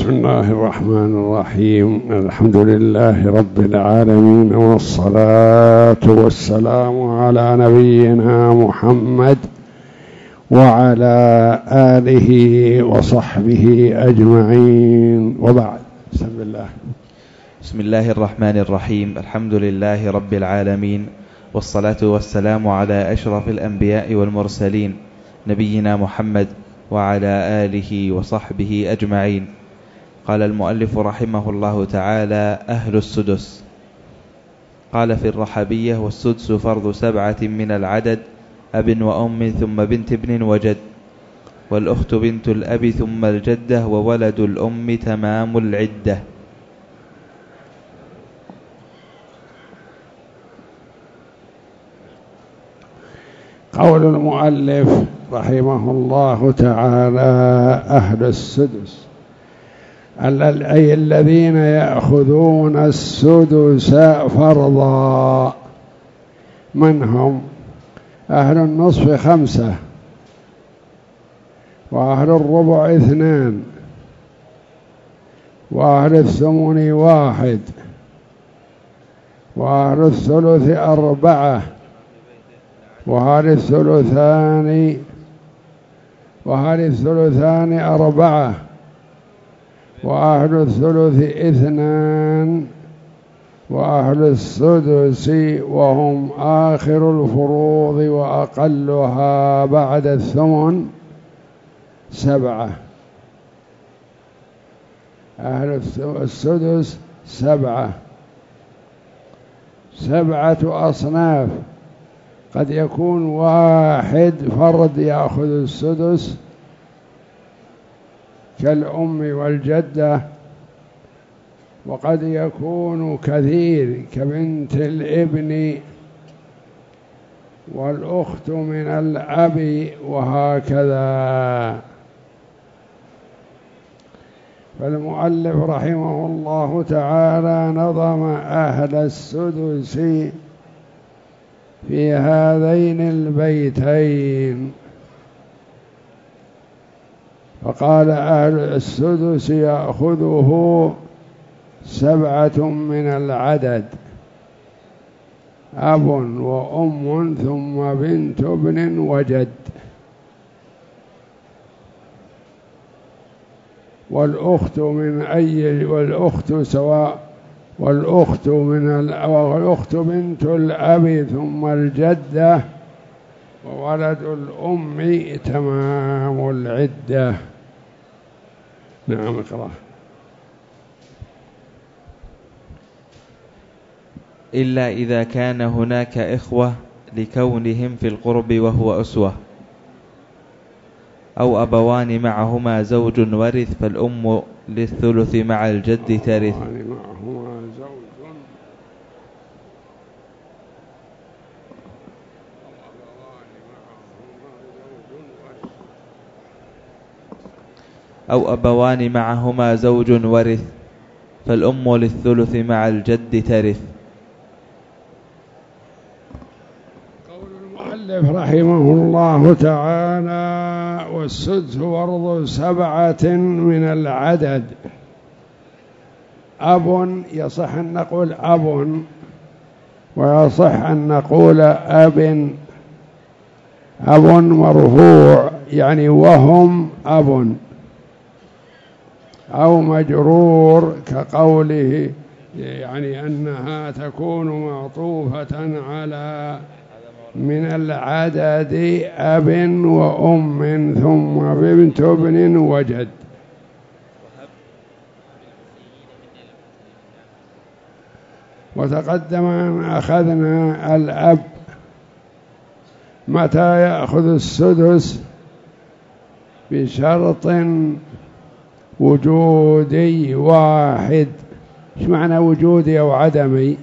بسم الله الرحمن الرحيم. الحمد لله رب العالمين، والصلاة والسلام على نبينا محمد وعلى آله وصحبه أجمعين، وبعد. بسم الله الرحمن الرحيم. الحمد لله رب العالمين، والصلاة والسلام على أشرف الأنبياء والمرسلين نبينا محمد وعلى آله وصحبه أجمعين. قال المؤلف رحمه الله تعالى: أهل السدس. قال في الرحبية: والسدس فرض 7 من العدد، أب وأم ثم بنت ابن وجد، والأخت بنت الأب ثم الجدة، وولد الأم تمام العدة. قول المؤلف رحمه الله تعالى: أهل السدس، أي الذين يأخذون السدس فرضا. من هم؟ أهل النصف 5، وأهل الربع 2، وأهل الثمن 1، وأهل الثلث 4، وأهل الثلثان 4، وأهل الثلث 2، وأهل السدس وهم آخر الفروض وأقلها بعد الثمن 7. أهل السدس 7 أصناف. قد يكون واحد فرد يأخذ السدس كالأم والجدة، وقد يكون كثير كبنت الابن والأخت من الأب، وهكذا. فالمؤلف رحمه الله تعالى نظم أهل السدس في هذين البيتين، فقال: أهل السدس يأخذه 7 من العدد، أب وأم ثم بنت ابن وجد، والأخت والأخت بنت الأب ثم الجدة، وولد الأم تمام العدة. نعم، اقرأ. إلا إذا كان هناك إخوة لكونهم في القرب وهو أسوة، أو أبوان معهما زوج ورث، فالأم للثلث مع الجد ترث. أو أبوان معهما زوج ورث، فالأم للثلث مع الجد ترث. قول المؤلف رحمه الله تعالى: والسدس فرض 7 من العدد. أب، يصح أن نقول أب، ويصح أن نقول أب مرفوع يعني وهم أب، أو مجرور كقوله يعني أنها تكون معطوفة على من العدد أب وأم ثم بنت ابن وجد. وتقدم أن أخذنا الأب متى يأخذ السدس؟ بشرط وجودي واحد. ايش معنى وجودي أو عدمي؟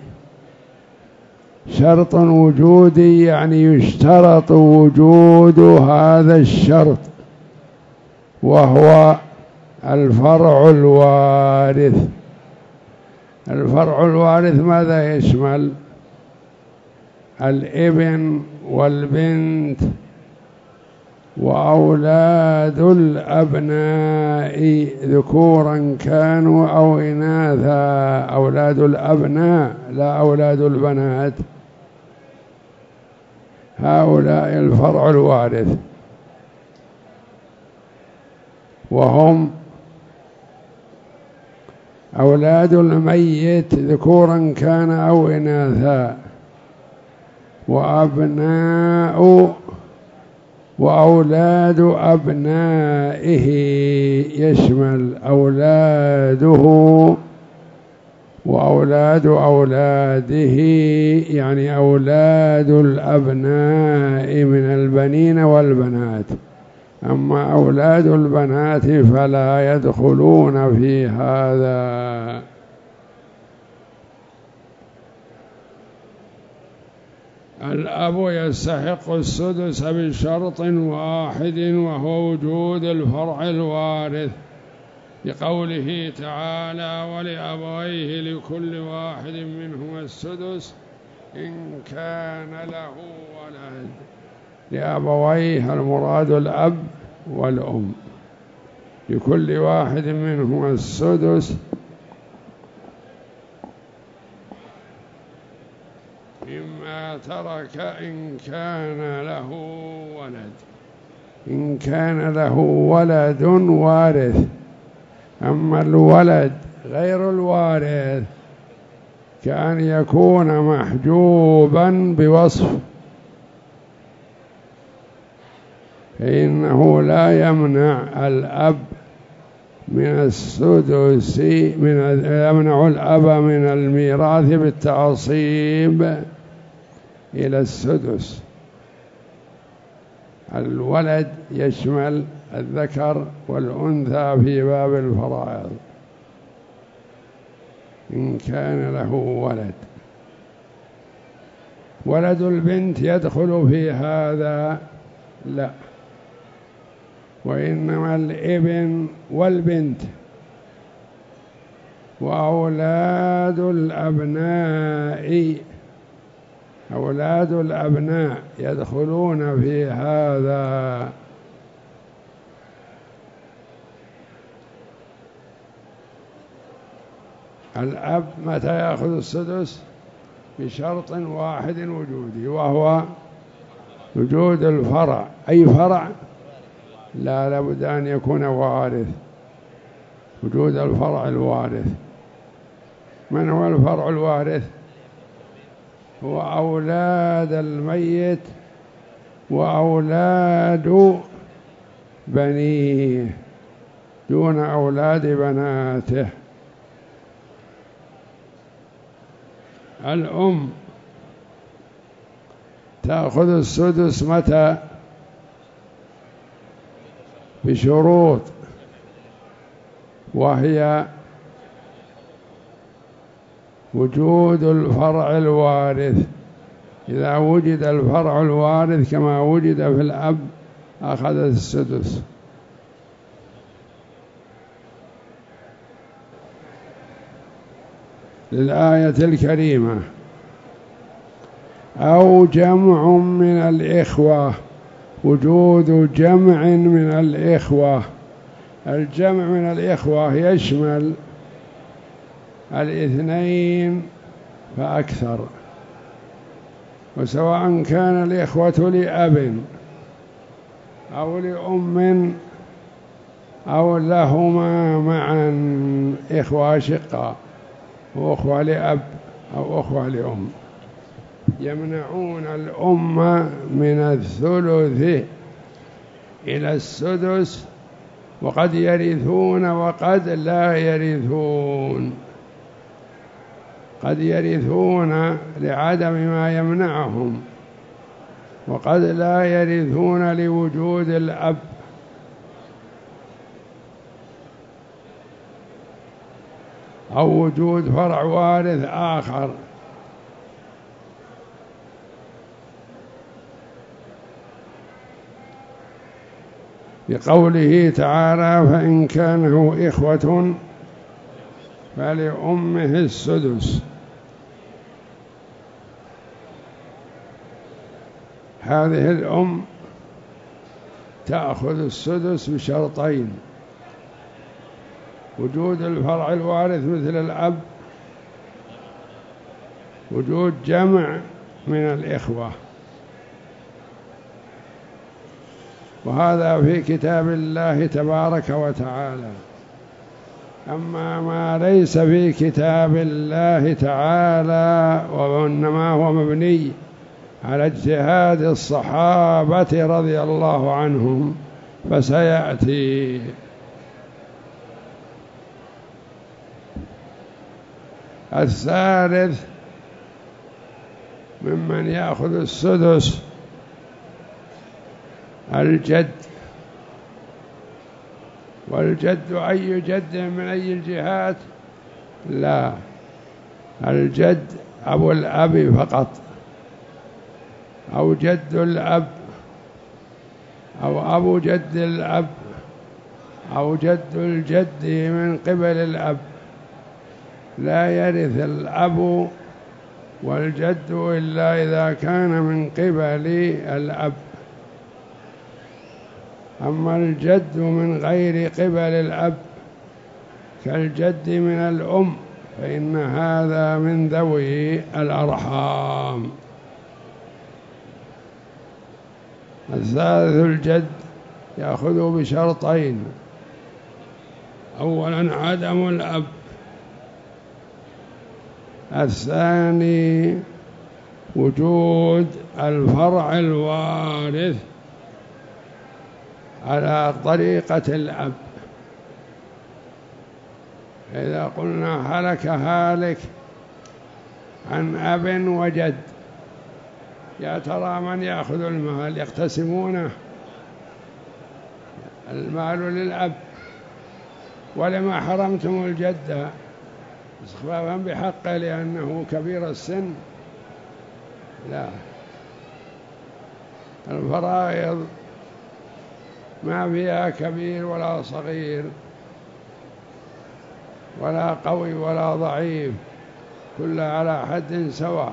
شرط وجودي يعني يشترط وجود هذا الشرط، وهو الفرع الوارث. الفرع الوارث ماذا يشمل؟ الابن والبنت وأولاد الأبناء ذكورا كانوا أو إناثا. أولاد الأبناء لا أولاد البنات، هؤلاء الفرع الوارث، وهم أولاد الميت ذكورا كان أو إناثا، وأولاد أبنائه يشمل أولاده وأولاد أولاده، يعني أولاد الأبناء من البنين والبنات. أما أولاد البنات فلا يدخلون في هذا. الأب يستحق السدس بشرط واحد، وهو وجود الفرع الوارث، بقوله تعالى: ولأبويه لكل واحد منهما السدس إن كان له ولد. لأبويه المراد الأب والأم، لكل واحد منهما السدس مما ترك إن كان له ولد. إن كان له ولد وارث. أما الولد غير الوارث كأن يكون محجوبا بوصف، فإنه لا يمنع الأب من السدس، يمنع الأب من الميراث بالتعصيب إلى السدس. الولد يشمل الذكر والأنثى في باب الفرائض. إن كان له ولد، ولد البنت يدخل في هذا؟ لا، وإنما الابن والبنت وأولاد الأبناء، أولاد الأبناء يدخلون في هذا. الأب متى يأخذ السدس؟ بشرط واحد وجودي، وهو وجود الفرع. أي فرع؟ لا، لابد أن يكون وارث، وجود الفرع الوارث. من هو الفرع الوارث؟ هو أولاد الميت وأولاد بنيه دون أولاد بناته. الأم تأخذ السدس متى؟ بشروط، وهي وجود الفرع الوارث. إذا وجد الفرع الوارث كما وجد في الأب أخذت السدس. للآية الكريمة: أو جمع من الإخوة. وجود جمع من الإخوة. الجمع من الإخوة يشمل الاثنين فأكثر، وسواء كان الإخوة لأب أو لأم أو لهما معا، إخوة شقة وأخوة لأب أو أخوة لأم، يمنعون الأم من الثلث إلى السدس، وقد يرثون وقد لا يرثون. قد يرثون لعدم ما يمنعهم، وقد لا يرثون لوجود الأب. أو وجود فرع وارث آخر. بقوله تعالى: فإن كانوا إخوة فلأمه السدس. هذه الأم تأخذ السدس بشرطين: وجود الفرع الوارث مثل الأب، وجود جمع من الإخوة. وهذا في كتاب الله تبارك وتعالى. أما ما ليس في كتاب الله تعالى وإنما هو مبني على اجتهاد الصحابة رضي الله عنهم فسيأتي. الثالث ممن يأخذ السدس الجد. والجد أي جد من أي الجهات؟ لا، الجد أبو الأب فقط، أو جد الأب، أو أبو جد الأب، أو جد الجد من قبل الأب. لا يرث الأب والجد إلا إذا كان من قبل الأب. أما الجد من غير قبل الأب كالجد من الأم فإن هذا من ذوي الأرحام. الثالث الجد يأخذ بشرطين: أولا عدم الأب، الثاني وجود الفرع الوارث على طريقة الأب. إذا قلنا هلك هالك عن أب وجد، يا ترى من يأخذ المال؟ يقتسمونه، المال للأب. ولما حرمتم الجد؟ استخفافا بحقه لأنه كبير السن؟ لا، الفرائض ما فيها كبير ولا صغير ولا قوي ولا ضعيف، كلها على حد سواء.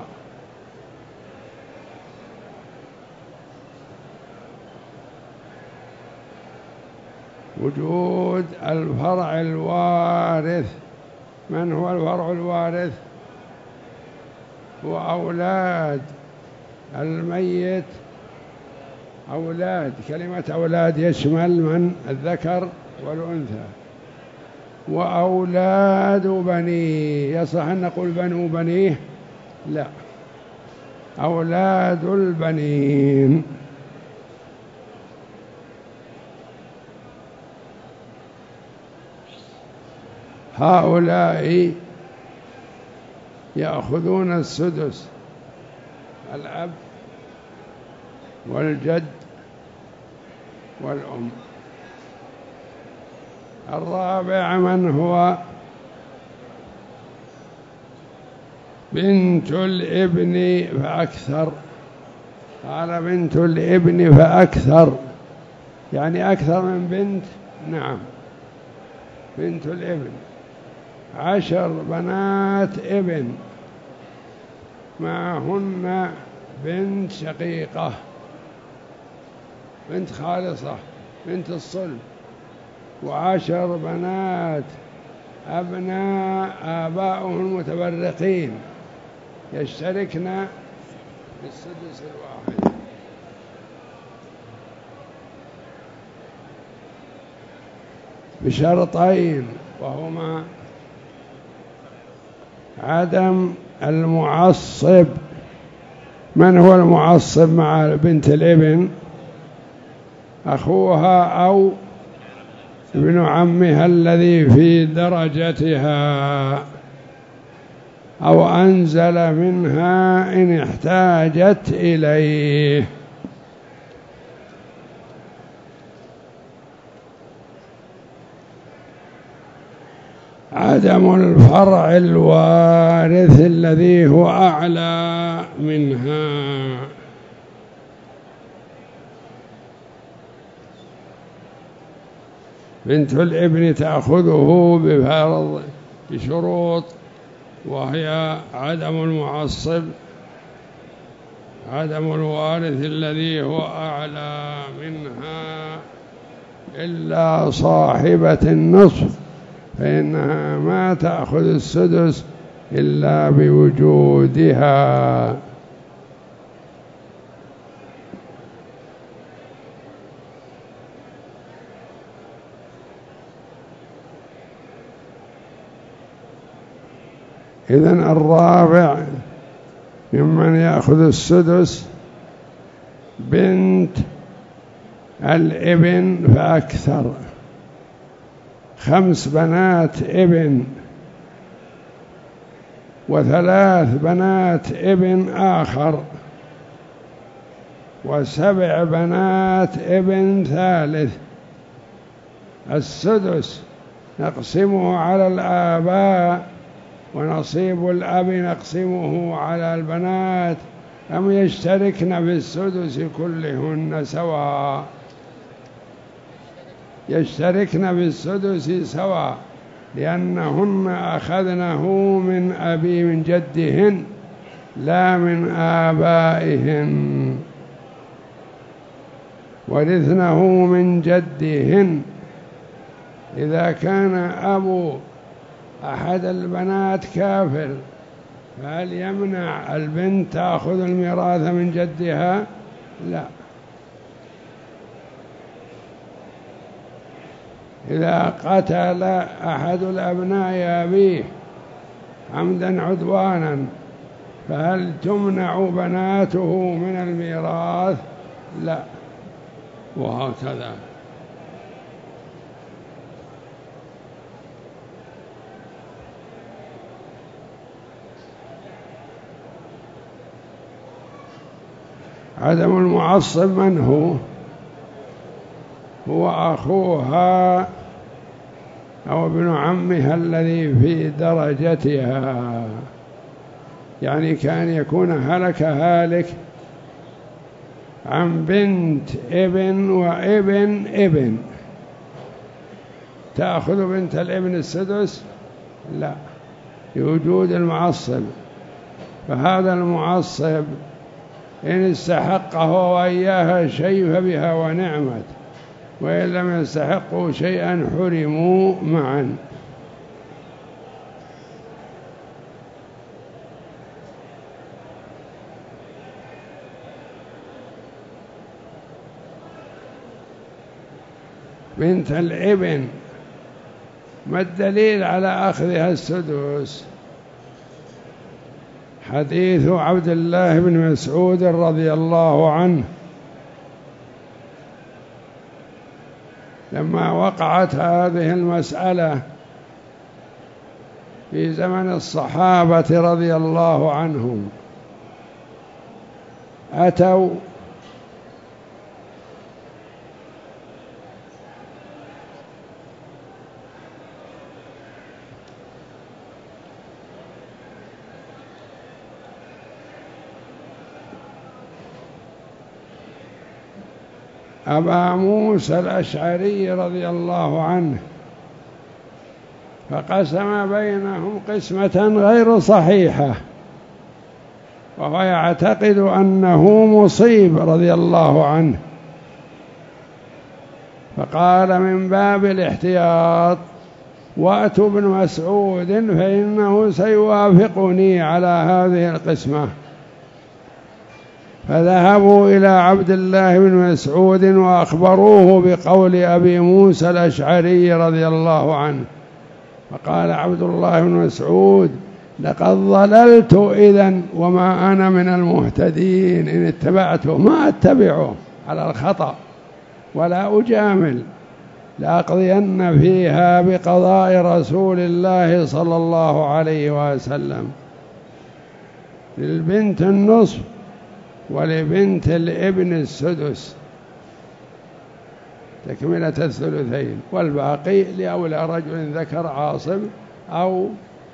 وجود الفرع الوارث. من هو الفرع الوارث؟ هو أولاد الميت. أولاد، كلمة أولاد يشمل من؟ الذكر والأنثى. وأولاد بنيه، يصح أن نقول بنو بنيه؟ لا، أولاد البنين. هؤلاء يأخذون السدس: الأب والجد والأم. الرابع من هو؟ بنت الابن فأكثر. قال بنت الابن فأكثر، يعني أكثر من بنت. نعم، بنت الابن 10 بنات ابن، معهن بنت شقيقة، بنت خالصة، بنت الصلب، و10 بنات أبناء آباؤهم متفرقين يشتركن بالسدس الواحد. بشرطين، وهما عدم المعصب. من هو المعصب مع بنت الابن؟ أخوها أو ابن عمها الذي في درجتها، أو أنزل منها إن احتاجت إليه. عدم الفرع الوارث الذي هو أعلى منها. بنت الابن تأخذه بفرض بشروط، وهي عدم المعصب، عدم الوارث الذي هو أعلى منها، إلا صاحبة النصف فإنها ما تأخذ السدس إلا بوجودها. إذن الرابع ممن يأخذ السدس بنت الابن فأكثر، 5 بنات ابن و3 بنات ابن آخر و7 بنات ابن ثالث. السدس نقسمه على الآباء ونصيب الأب نقسمه على البنات، أم يشتركن في السدس كلهن سواء؟ يشتركن في السدس سواء لأنهن أخذنه من جدهن لا من آبائهن، ورثنه من جدهن. إذا كان أبو أحد البنات كافر فهل يمنع البنت تأخذ الميراث من جدها؟ لا. إذا قتل أحد الأبناء أبيه عمدا عدوانا فهل تمنع بناته من الميراث؟ لا. وهكذا. عدم المعصب من هو؟ هو أخوها أو ابن عمها الذي في درجتها، يعني كان يكون هلك هالك عن بنت ابن وابن ابن، تأخذ بنت الابن السدس؟ لا، لوجود المعصب. فهذا المعصب إن استحقه وإياها شيء فبها ونعمت، وإن لم يستحقوا شيئا حرموا معا. بنت الابن ما الدليل على أخذها السدس؟ حديث عبد الله بن مسعود رضي الله عنه لما وقعت هذه المسألة في زمن الصحابة رضي الله عنهم، أتوا أبا موسى الأشعري رضي الله عنه فقسم بينهم قسمة غير صحيحة، وهو يعتقد أنه مصيب رضي الله عنه، فقال من باب الاحتياط وأتوا ابن مسعود فإنه سيوافقني على هذه القسمة. فذهبوا إلى عبد الله بن مسعود وأخبروه بقول أبي موسى الأشعري رضي الله عنه، فقال عبد الله بن مسعود لقد ضللت إذن وما أنا من المهتدين، إن اتبعته ما أتبعه على الخطأ ولا أجامل، لأقضين فيها بقضاء رسول الله صلى الله عليه وسلم. للبنت النصف ولبنت الابن السدس تكملة الثلثين، والباقي لأولى رجل ذكر عاصب أو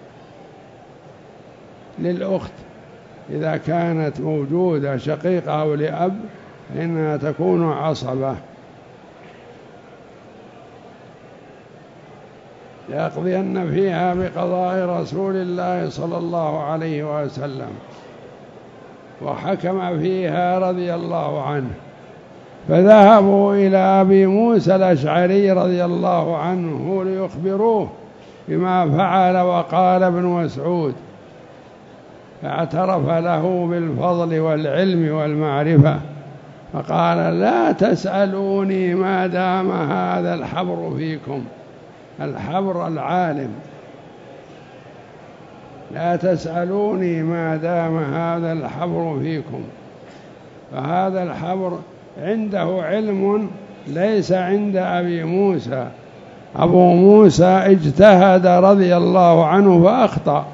للأخت إذا كانت موجودة شقيقة أو لأب فإنها تكون عصبة. ليقضين فيها بقضاء رسول الله صلى الله عليه وسلم، وحكم فيها رضي الله عنه فذهبوا إلى أبي موسى الأشعري رضي الله عنه ليخبروه بما فعل. وقال ابن مسعود فاعترف له بالفضل والعلم والمعرفة فقال لا تسألوني ما دام هذا الحبر فيكم، الحبر العالم، لا تسألوني ما دام هذا الحبر فيكم. فهذا الحبر عنده علم ليس عند أبي موسى. أبو موسى اجتهد رضي الله عنه فأخطأ،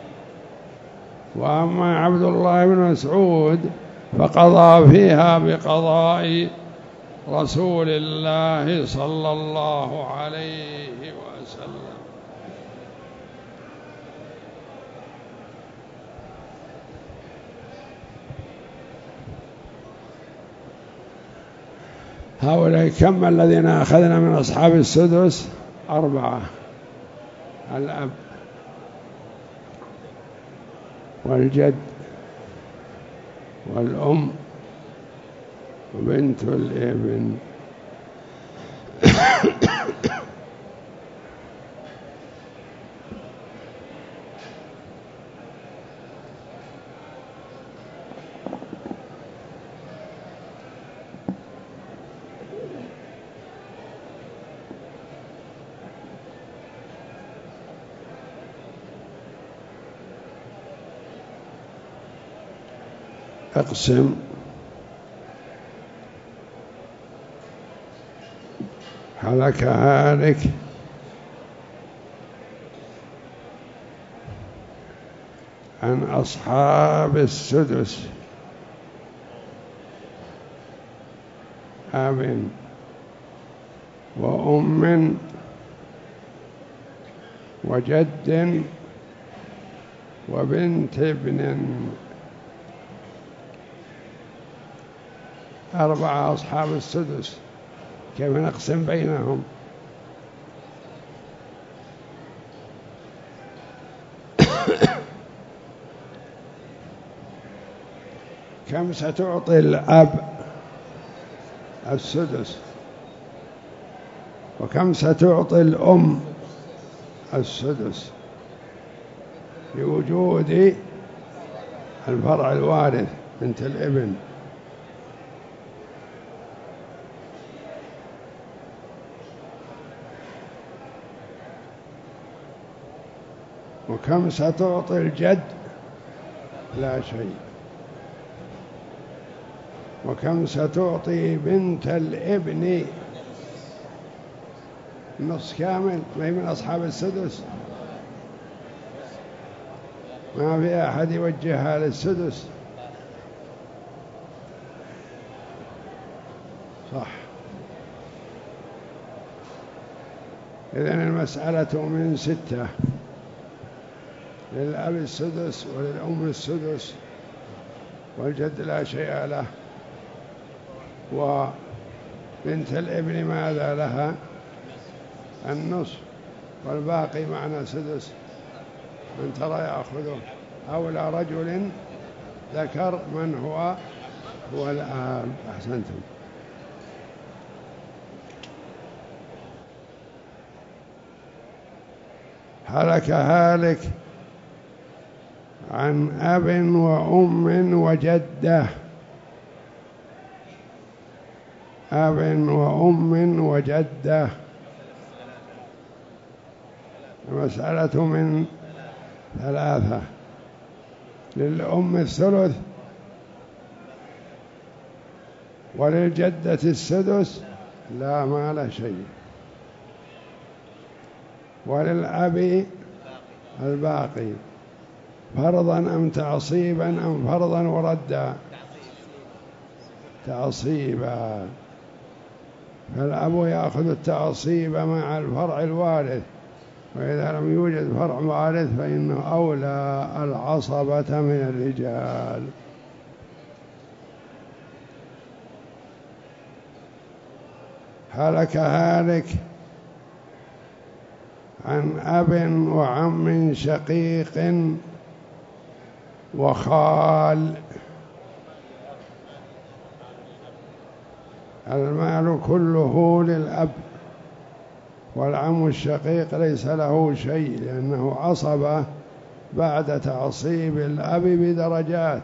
وأما عبد الله بن مسعود فقضى فيها بقضاء رسول الله صلى الله عليه وسلم. هؤلاء كم الذين أخذنا من أصحاب السدس؟ 4: الأب والجد والأم وبنت الابن. اقسم هلك هالك عن أصحاب السدس: أب وأم وجد وبنت ابن. 4 أصحاب السدس، كيف نقسم بينهم؟ كم ستعطي الأب السدس؟ وكم ستعطي الأم السدس لوجود الفرع الوارث بنت الابن؟ وكم ستعطي الجد؟ لا شيء. وكم ستعطي بنت الابن؟ نص كامل، ما هي من أصحاب السدس، ما في أحد يوجهها للسدس. صح. إذن المسألة من 6: للأب السدس وللأم السدس والجد لا شيء له، وبنت الابن ماذا لها؟ النصف، والباقي معنا سدس. من ترى يأخذه؟ أولى رجل ذكر من هو الآب. أحسنتم. هلك هالك عن أب وأم وجدة: أب وأم وجدة. المسألة من 3: للأم الثلث وللجدة السدس لا مال شيء، وللأب الباقي. فرضا أم تعصيبا أم فرضا وردا؟ تعصيبا. فالأب يأخذ التعصيب مع الفرع الوارث، وإذا لم يوجد فرع وارث فإنه أولى العصبة من الرجال. هلك هالك عن أب وعم شقيق وخال. المال كله للأب، والعم الشقيق ليس له شيء لأنه عصبة بعد تعصيب الأب بدرجات،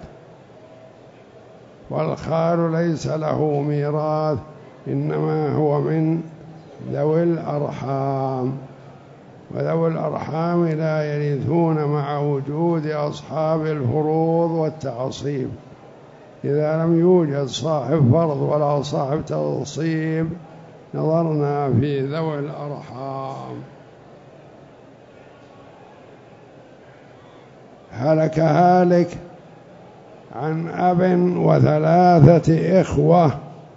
والخال ليس له ميراث إنما هو من ذوي الأرحام، وذوي الأرحام لا يرثون مع وجود أصحاب الفروض والتعصيب. إذا لم يوجد صاحب فرض ولا صاحب تعصيب نظرنا في ذوي الأرحام. هلك هالك عن أب وثلاثة إخوة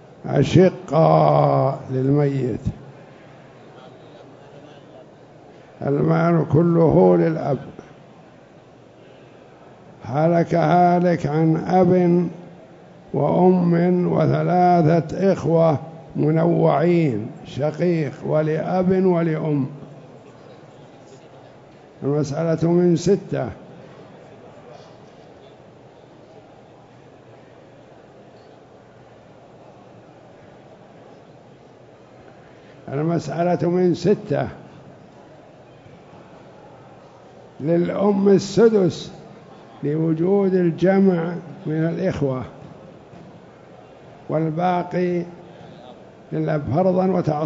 أشقاء للميت، المال كله للأب. هلك هالك عن أب وأم وثلاثة إخوة منوعين، شقيق ولأب ولأم. المسألة من 6. المسألة من 6. للأم السدس لوجود الجمع من الإخوة، والباقي للأب فرضا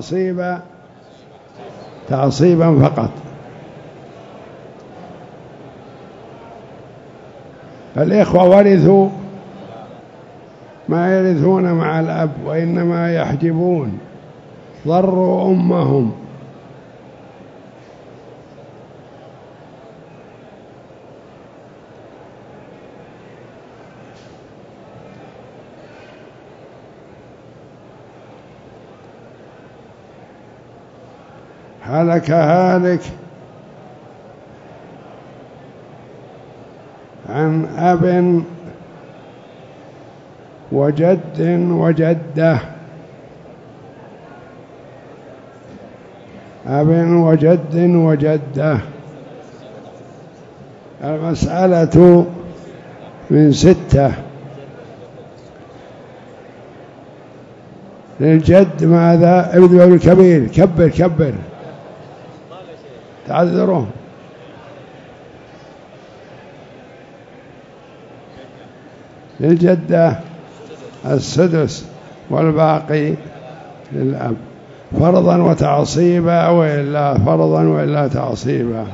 تعصيبا فقط. الإخوة ورثوا ما يرثون مع الأب، وإنما يحجبون، ضروا أمهم. هلك هالك عن أب وجد وجدة، أب وجد وجدة. المسألة من 6. للجد ماذا؟ ابن الكبير، كبر تعذره. للجدة السدس والباقي للأب، فرضا وتعصيبا، وإلا فرضا وإلا تعصيبا.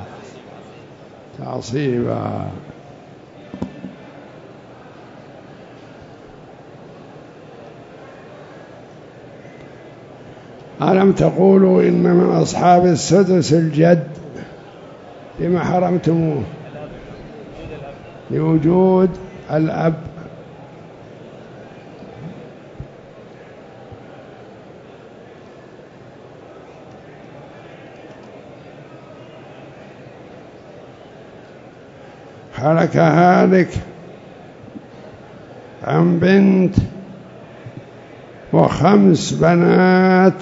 ألم تقولوا إن من أصحاب السدس الجد؟ لما حرمتموه؟ لوجود الأب. هلك هالك عن بنت و5 بنات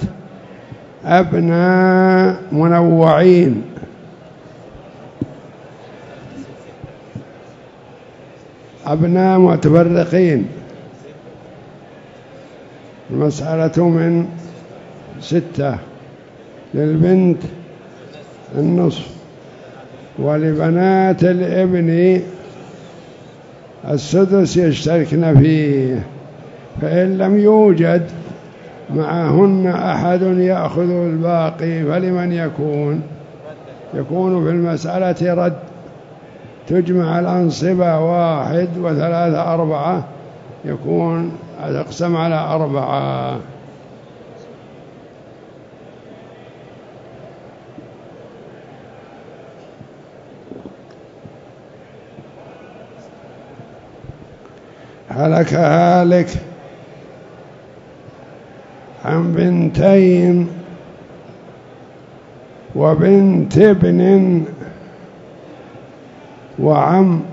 أبناء منوعين، أبناء متفرقين. المسألة من 6. للبنت النصف، ولبنات الابن السدس يشتركن فيه، فإن لم يوجد معهن أحد يأخذ الباقي فلمن يكون في المسألة رد. تجمع الأنصبة 1 و3 4 يكون تقسم على 4. هلك هالك عن 2 وبنت ابن وعم،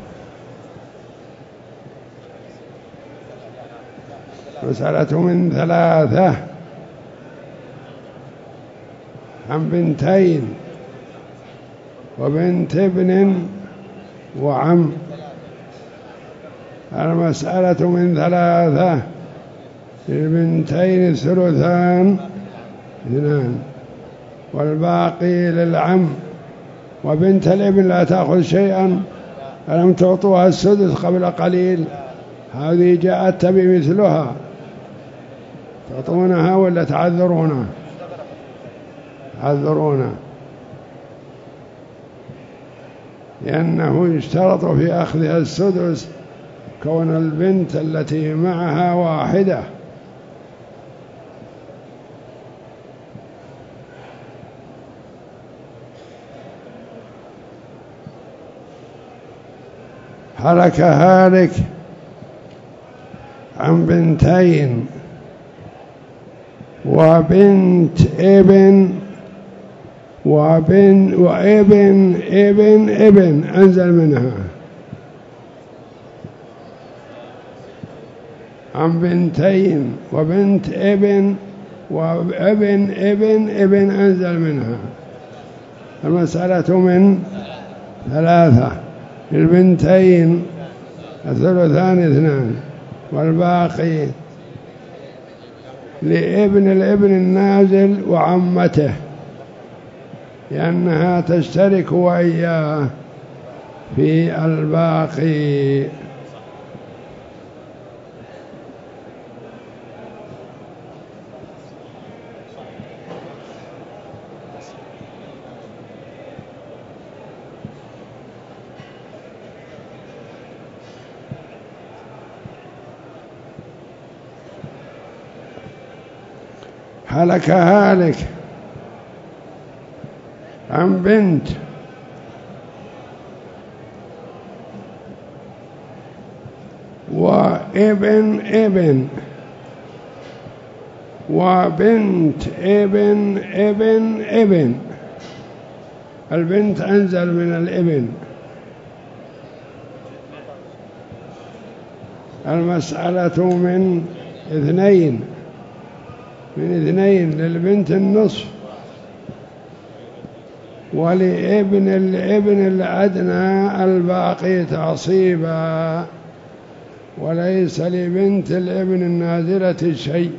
مسألة من 3. عن 2 وبنت ابن وعم. المسألة من 3. للبنتين الثلثان 2 والباقي للعم. وبنت الابن لا تأخذ شيئا، ألم تعطوها السدس قبل قليل؟ هذه جاءت تبي مثلها، تعطونها ولا تعذرونها؟ تعذرونها، لأنه يشترط في أخذها السدس كون البنت التي معها واحدة. هلك هالك عن بنتين وبنت ابن وابن ابن أنزل منها. عن بنتين وبنت ابن وابن ابن أنزل منها. المسألة من 3. البنتين الثلثان 2 والباقي لابن الابن النازل وعمته، لأنها تشترك وإياه في الباقي. هلك هالك عن بنت وابن ابن وبنت ابن ابن. البنت أنزل من الابن. المسألة من 2 للبنت النصف ولابن الابن الأدنى الباقي تعصيبا، وليس لبنت الابن النازلة شيء.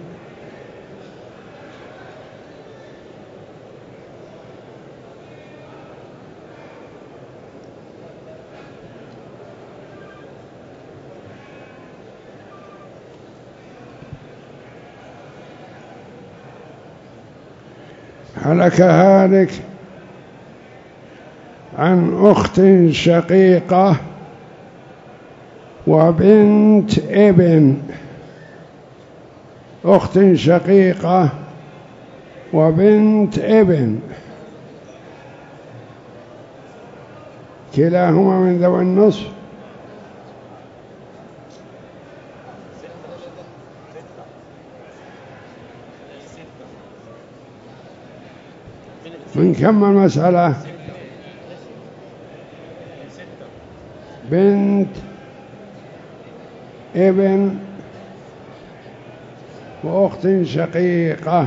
هلك هالك عن أخت شقيقة وبنت ابن. أخت شقيقة وبنت ابن كلاهما من ذوي النصف. من كم المسألة؟ بنت ابن وأخت شقيقة.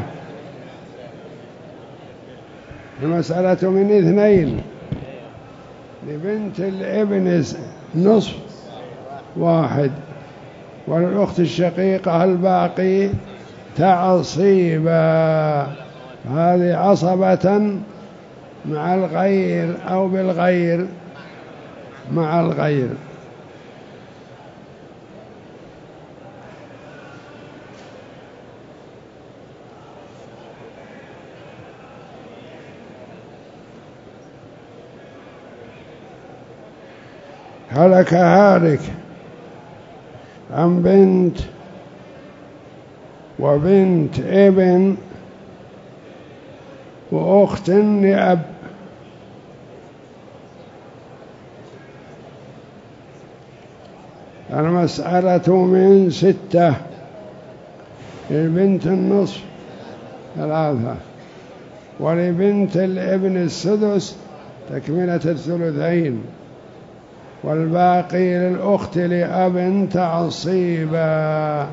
المسألة من 2 لبنت الابن نصف 1 وللأخت الشقيقة الباقي تعصيبا. هذه عصبة مع الغير أو بالغير مع الغير. هلك هالك عن بنت وبنت ابن وأخت لأب. المسألة من 6 للبنت النصف 3 ولبنت الابن السدس تكملة الثلثين والباقي للأخت لأب تعصيبا.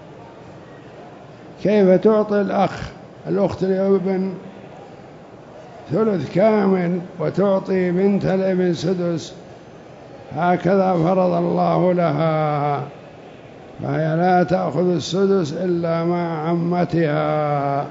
كيف تعطي الأخت لابن ثلث كامل وتعطي بنت الابن سدس؟ هكذا فرض الله لها، فهي لا تأخذ السدس إلا مع عمتها.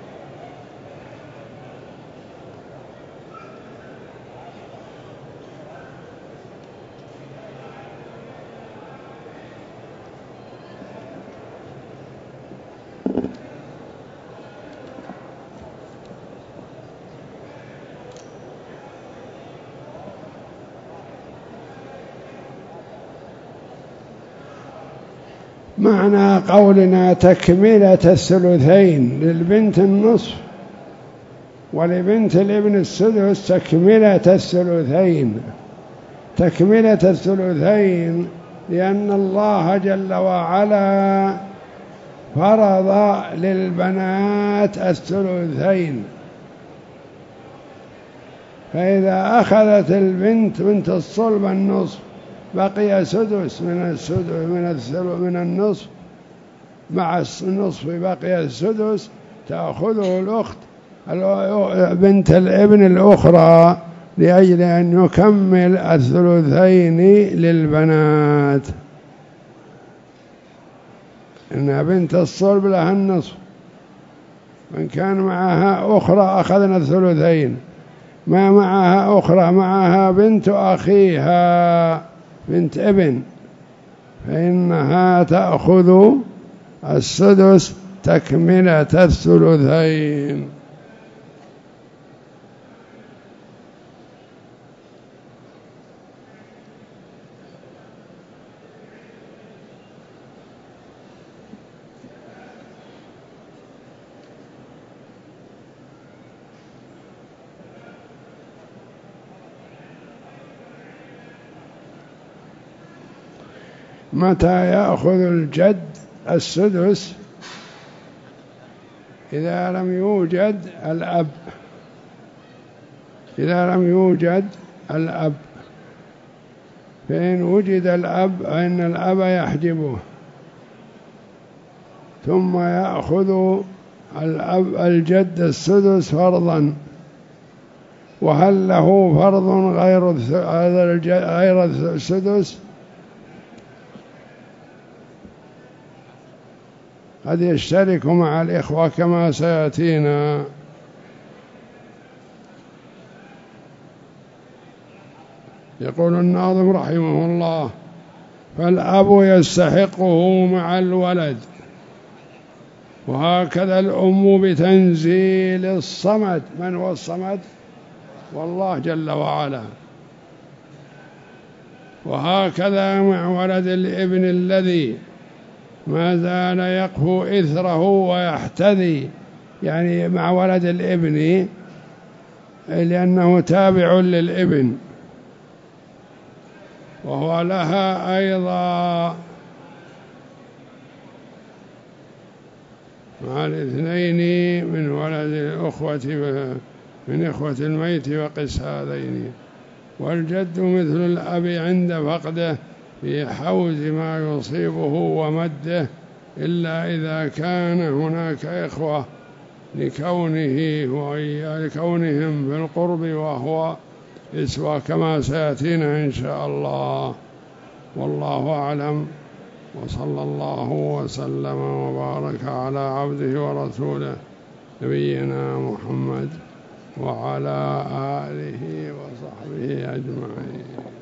معنى قولنا تكملة الثلثين للبنت النصف ولبنت الابن السدس تكملة الثلثين. تكملة الثلثين لأن الله جل وعلا فرض للبنات الثلثين، فإذا أخذت البنت بنت الصلب النصف بقي سدس من النصف، مع النصف بقي السدس تأخذه الأخت بنت الابن الأخرى لأجل أن يكمل الثلثين للبنات. إن بنت الصلب لها النصف، من كان معها أخرى أخذنا الثلثين، ما معها أخرى معها بنت أخيها بنت ابن فإنها تأخذ السدس تكملة الثلثين. متى يأخذ الجد السدس؟ إذا لم يوجد الأب، إذا لم يوجد الأب، فإن وجد الأب فإن الأب يحجبه، ثم يأخذ الأب الجد السدس فرضا. وهل له فرض غير السدس؟ قد يشترك مع الإخوة كما سيأتينا. يقول الناظم رحمه الله: فالأب يستحقه مع الولد، وهكذا الأم بتنزيل الصمد. من هو الصمد؟ والله جل وعلا. وهكذا مع ولد الابن الذي ما زال يقفو إثره ويحتذي، يعني مع ولد الابن لأنه تابع للابن، وهو لها أيضا مع الاثنين من ولد الأخوة من إخوة الميت وقس هذين. والجد مثل الأب عند فقده في حوز ما يصيبه ومده، إلا إذا كان هناك إخوة لكونهم في القرب وهو إسوى كما سيأتينا إن شاء الله. والله أعلم، وصلى الله وسلم وبارك على عبده ورسوله نبينا محمد وعلى آله وصحبه أجمعين.